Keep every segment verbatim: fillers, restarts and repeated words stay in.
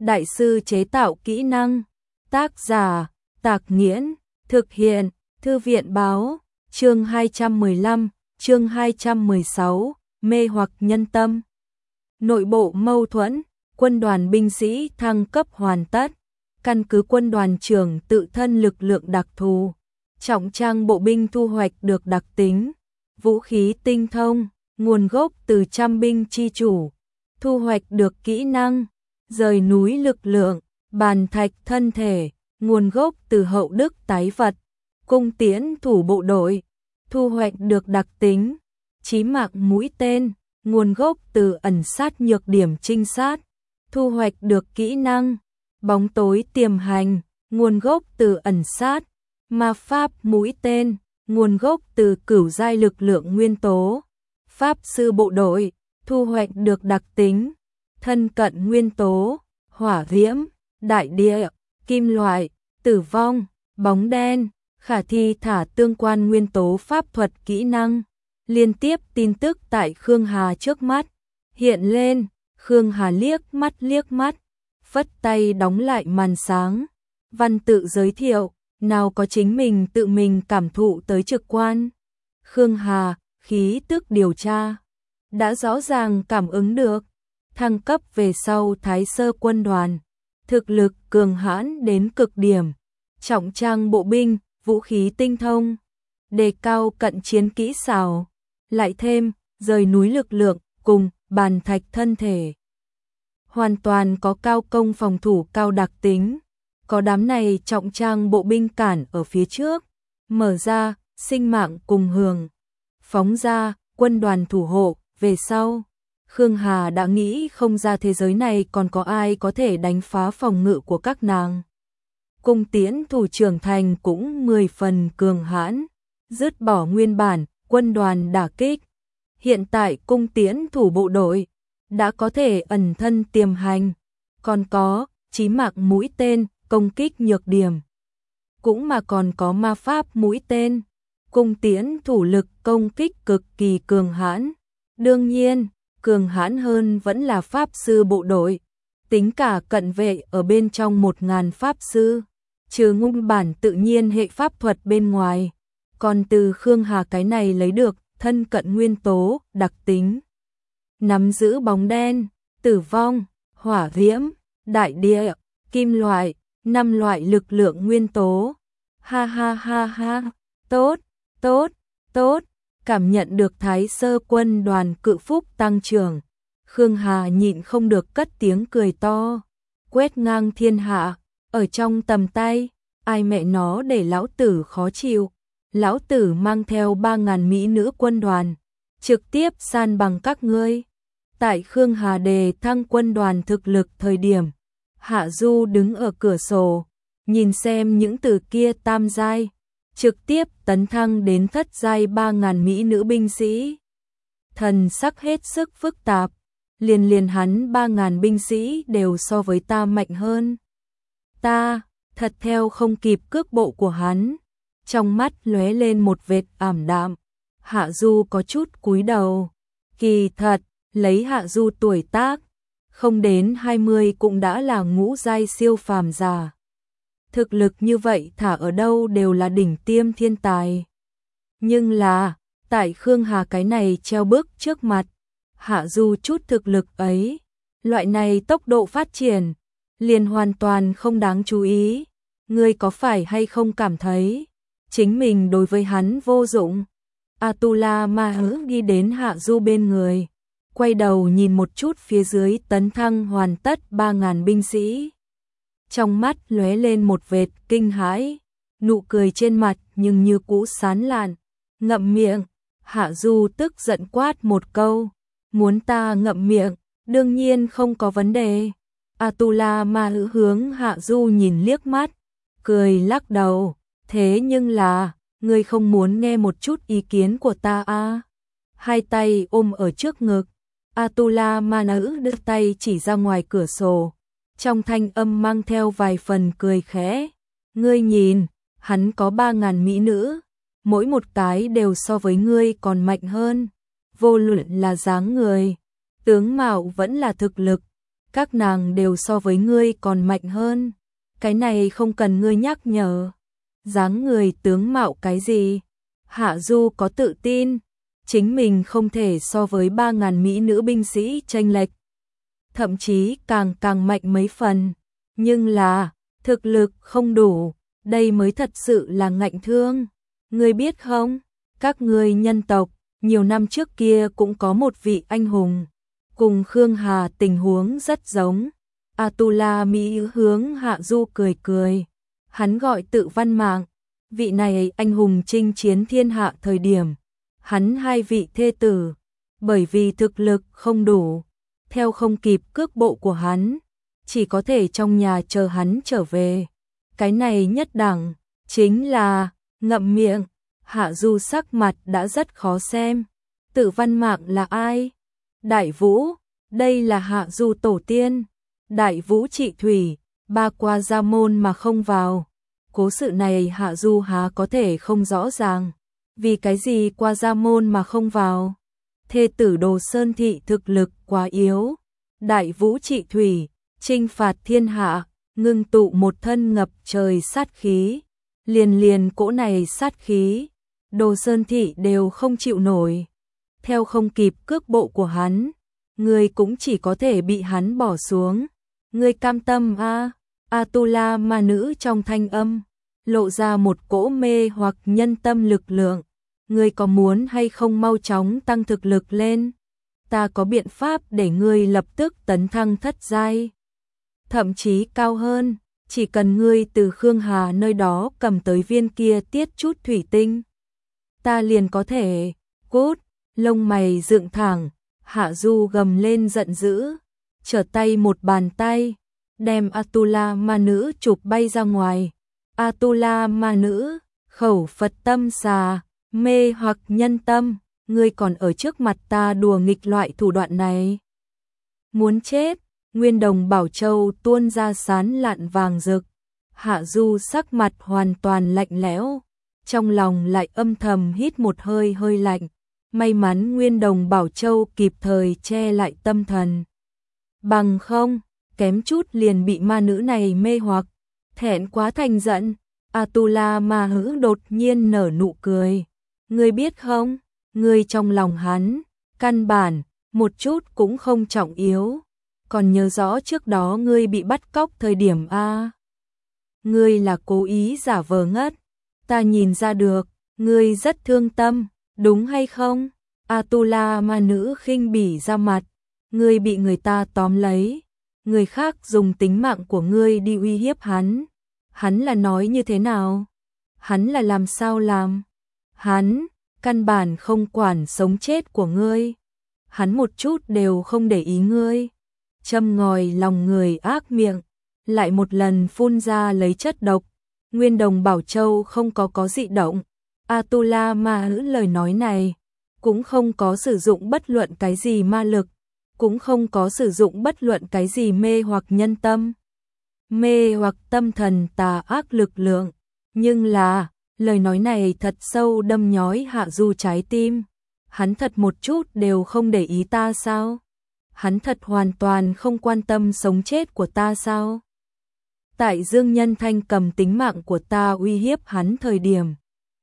đại sư chế tạo kỹ năng. Tác giả, Tạc Nghiễn, thực hiện, Thư viện báo, chương hai trăm mười lăm, chương hai trăm mười sáu, mê hoặc nhân tâm. Nội bộ mâu thuẫn, quân đoàn binh sĩ thăng cấp hoàn tất, căn cứ quân đoàn trưởng tự thân lực lượng đặc thù, trọng trang bộ binh thu hoạch được đặc tính, vũ khí tinh thông, nguồn gốc từ trăm binh chi chủ, thu hoạch được kỹ năng, rời núi lực lượng, bàn thạch thân thể, nguồn gốc từ hậu đức tái vật, cung tiễn thủ bộ đội, thu hoạch được đặc tính, chí mạng mũi tên, nguồn gốc từ ẩn sát nhược điểm trinh sát, thu hoạch được kỹ năng, bóng tối tiềm hành, nguồn gốc từ ẩn sát, ma pháp mũi tên, nguồn gốc từ cửu giai lực lượng nguyên tố, pháp sư bộ đội, thu hoạch được đặc tính, thân cận nguyên tố, hỏa diễm, đại địa, kim loại, tử vong, bóng đen, khả thi thả tương quan nguyên tố pháp thuật kỹ năng. Liên tiếp tin tức tại Khương Hà trước mắt hiện lên, Khương Hà liếc mắt liếc mắt, phất tay đóng lại màn sáng. Văn tự giới thiệu, nào có chính mình tự mình cảm thụ tới trực quan. Khương Hà, khí tức điều tra, đã rõ ràng cảm ứng được, thăng cấp về sau Thái Sơ quân đoàn, thực lực cường hãn đến cực điểm, trọng trang bộ binh, vũ khí tinh thông, đề cao cận chiến kỹ xảo, lại thêm rời núi lực lượng cùng bàn thạch thân thể. Hoàn toàn có cao công phòng thủ cao đặc tính, có đám này trọng trang bộ binh cản ở phía trước, mở ra, sinh mạng cùng hưởng, phóng ra, quân đoàn thủ hộ, về sau. Khương Hà đã nghĩ không ra thế giới này còn có ai có thể đánh phá phòng ngự của các nàng. Cung tiễn thủ trưởng thành cũng mười phần cường hãn, dứt bỏ nguyên bản, quân đoàn đả kích. Hiện tại cung tiễn thủ bộ đội đã có thể ẩn thân tiềm hành, còn có chí mạng mũi tên, công kích nhược điểm. Cũng mà còn có ma pháp mũi tên, cung tiễn thủ lực công kích cực kỳ cường hãn. Đương nhiên, cường hãn hơn vẫn là pháp sư bộ đội, tính cả cận vệ ở bên trong một ngàn pháp sư, trừ nguyên bản tự nhiên hệ pháp thuật bên ngoài, còn từ Khương Hà cái này lấy được thân cận nguyên tố, đặc tính. Nắm giữ bóng đen, tử vong, hỏa diễm, đại địa, kim loại, năm loại lực lượng nguyên tố. Ha ha ha ha, tốt, tốt, tốt, cảm nhận được Thái Sơ quân đoàn cự phúc tăng trưởng. Khương Hà nhịn không được cất tiếng cười to, quét ngang thiên hạ, ở trong tầm tay, ai mẹ nó để lão tử khó chịu. Lão tử mang theo ba ngàn mỹ nữ quân đoàn, trực tiếp san bằng các ngươi. Tại Khương Hà đề thăng quân đoàn thực lực thời điểm, Hạ Du đứng ở cửa sổ, nhìn xem những từ kia tam giai, trực tiếp tấn thăng đến thất giai ba ngàn mỹ nữ binh sĩ. Thần sắc hết sức phức tạp, liền liền hắn ba ngàn binh sĩ đều so với ta mạnh hơn. Ta, thật theo không kịp cước bộ của hắn. Trong mắt lóe lên một vệt ảm đạm, Hạ Du có chút cúi đầu. Kỳ thật, lấy Hạ Du tuổi tác, không đến hai mươi cũng đã là ngũ giai siêu phàm giả. Thực lực như vậy thả ở đâu đều là đỉnh tiêm thiên tài. Nhưng là, tại Khương Hà cái này treo bước trước mặt, Hạ Du chút thực lực ấy, loại này tốc độ phát triển, liền hoàn toàn không đáng chú ý. Ngươi có phải hay không cảm thấy chính mình đối với hắn vô dụng? Atula Ma Hứ đi đến Hạ Du bên người, quay đầu nhìn một chút phía dưới tấn thăng hoàn tất ba ngàn binh sĩ. Trong mắt lóe lên một vệt kinh hãi, nụ cười trên mặt nhưng như cũ sán lạn. Ngậm miệng, Hạ Du tức giận quát một câu, muốn ta ngậm miệng, đương nhiên không có vấn đề. Atula Ma Hứ hướng Hạ Du nhìn liếc mắt, cười lắc đầu, thế nhưng là, ngươi không muốn nghe một chút ý kiến của ta à? Hai tay ôm ở trước ngực, Atula Ma Hứ đưa tay chỉ ra ngoài cửa sổ, trong thanh âm mang theo vài phần cười khẽ. Ngươi nhìn, hắn có ba ngàn mỹ nữ, mỗi một cái đều so với ngươi còn mạnh hơn, vô luận là dáng người, tướng mạo vẫn là thực lực, các nàng đều so với ngươi còn mạnh hơn. Cái này không cần ngươi nhắc nhở. Dáng người tướng mạo cái gì? Hạ Du có tự tin, chính mình không thể so với ba ngàn mỹ nữ binh sĩ chênh lệch, thậm chí càng càng mạnh mấy phần, nhưng là thực lực không đủ, đây mới thật sự là ngạnh thương. Ngươi biết không, các ngươi nhân tộc, nhiều năm trước kia cũng có một vị anh hùng, cùng Khương Hà tình huống rất giống. Atula Mỹ hướng Hạ Du cười cười, hắn gọi Tự Văn Mạng, vị này anh hùng chinh chiến thiên hạ thời điểm, hắn hai vị thê tử, bởi vì thực lực không đủ, theo không kịp cước bộ của hắn, chỉ có thể trong nhà chờ hắn trở về. Cái này nhất đẳng, chính là, ngậm miệng. Hạ Du sắc mặt đã rất khó xem. Tự Văn Mạng là ai? Đại Vũ, đây là Hạ Du tổ tiên. Đại Vũ trị thủy, ba qua gia môn mà không vào. Cố sự này Hạ Du há có thể không rõ ràng. Vì cái gì qua gia môn mà không vào? Thê tử Đồ Sơn Thị thực lực quá yếu. Đại Vũ trị thủy, chinh phạt thiên hạ, ngưng tụ một thân ngập trời sát khí. Liền liền cỗ này sát khí, Đồ Sơn Thị đều không chịu nổi. Theo không kịp cước bộ của hắn, người cũng chỉ có thể bị hắn bỏ xuống. Ngươi cam tâm a? À? Atula ma nữ trong thanh âm lộ ra một cỗ mê hoặc nhân tâm lực lượng. Ngươi có muốn hay không mau chóng tăng thực lực lên? Ta có biện pháp để ngươi lập tức tấn thăng thất giai, thậm chí cao hơn. Chỉ cần ngươi từ Khương Hà nơi đó cầm tới viên kia tiết chút thủy tinh, ta liền có thể. Cút, lông mày dựng thẳng, Hạ Du gầm lên giận dữ, trở tay một bàn tay, đem Atula ma nữ chụp bay ra ngoài. Atula ma nữ, khẩu Phật tâm xà, mê hoặc nhân tâm, ngươi còn ở trước mặt ta đùa nghịch loại thủ đoạn này. Muốn chết. Nguyên đồng Bảo Châu tuôn ra sán lạn vàng rực. Hạ Du sắc mặt hoàn toàn lạnh lẽo, trong lòng lại âm thầm hít một hơi hơi lạnh. May mắn Nguyên đồng Bảo Châu kịp thời che lại tâm thần, bằng không, kém chút liền bị ma nữ này mê hoặc. Thẹn quá thành giận, Atula ma hữ đột nhiên nở nụ cười. Ngươi biết không, ngươi trong lòng hắn, căn bản, một chút cũng không trọng yếu. Còn nhớ rõ trước đó ngươi bị bắt cóc thời điểm a? Ngươi là cố ý giả vờ ngất. Ta nhìn ra được, ngươi rất thương tâm, đúng hay không? Atula ma nữ khinh bỉ ra mặt. Ngươi bị người ta tóm lấy, người khác dùng tính mạng của ngươi đi uy hiếp hắn. Hắn là nói như thế nào? Hắn là làm sao làm? Hắn, căn bản không quản sống chết của ngươi. Hắn một chút đều không để ý ngươi. Châm ngòi lòng người ác miệng, lại một lần phun ra lấy chất độc. Nguyên đồng Bảo Châu không có có dị động. Atula ma hữ lời nói này, cũng không có sử dụng bất luận cái gì ma lực, cũng không có sử dụng bất luận cái gì mê hoặc nhân tâm, mê hoặc tâm thần tà ác lực lượng. Nhưng là, lời nói này thật sâu đâm nhói Hạ Du trái tim. Hắn thật một chút đều không để ý ta sao? Hắn thật hoàn toàn không quan tâm sống chết của ta sao? Tại Dương Nhân Thanh cầm tính mạng của ta uy hiếp hắn thời điểm,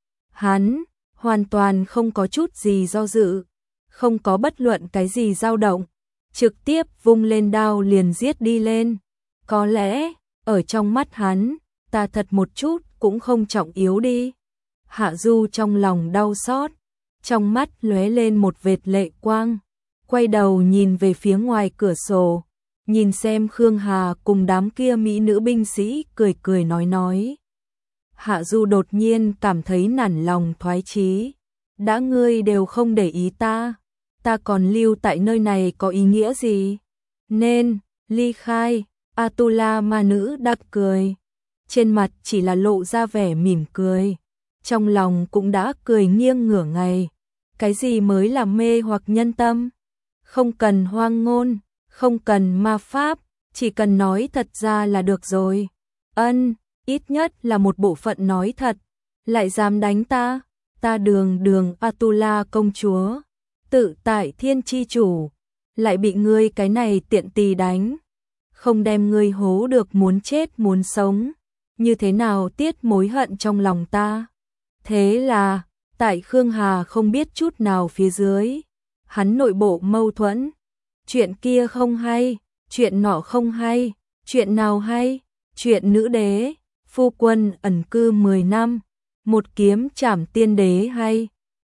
hắn hoàn toàn không có chút gì do dự, không có bất luận cái gì dao động, trực tiếp vung lên đao liền giết đi lên. Có lẽ, ở trong mắt hắn, ta thật một chút cũng không trọng yếu đi. Hạ Du trong lòng đau xót, trong mắt lóe lên một vệt lệ quang, quay đầu nhìn về phía ngoài cửa sổ, nhìn xem Khương Hà cùng đám kia mỹ nữ binh sĩ cười cười nói nói. Hạ Du đột nhiên cảm thấy nản lòng thoái chí. Đã ngươi đều không để ý ta, ta còn lưu tại nơi này có ý nghĩa gì? Nên, ly khai. Atula ma nữ đắc cười, trên mặt chỉ là lộ ra vẻ mỉm cười, trong lòng cũng đã cười nghiêng ngửa ngày. Cái gì mới là mê hoặc nhân tâm? Không cần hoang ngôn, không cần ma pháp, chỉ cần nói thật ra là được rồi. Ân, ít nhất là một bộ phận nói thật. Lại dám đánh ta? Ta đường đường Atula công chúa, tự tại thiên chi chủ, lại bị ngươi cái này tiện tì đánh. không đem ngươi hố được muốn chết muốn sống, như thế nào tiết mối hận trong lòng ta. Thế là, tại Khương Hà không biết chút nào phía dưới, hắn nội bộ mâu thuẫn, chuyện kia không hay, chuyện nọ không hay, chuyện nào hay, chuyện nữ đế, phu quân ẩn cư mười năm, một kiếm trảm tiên đế hay,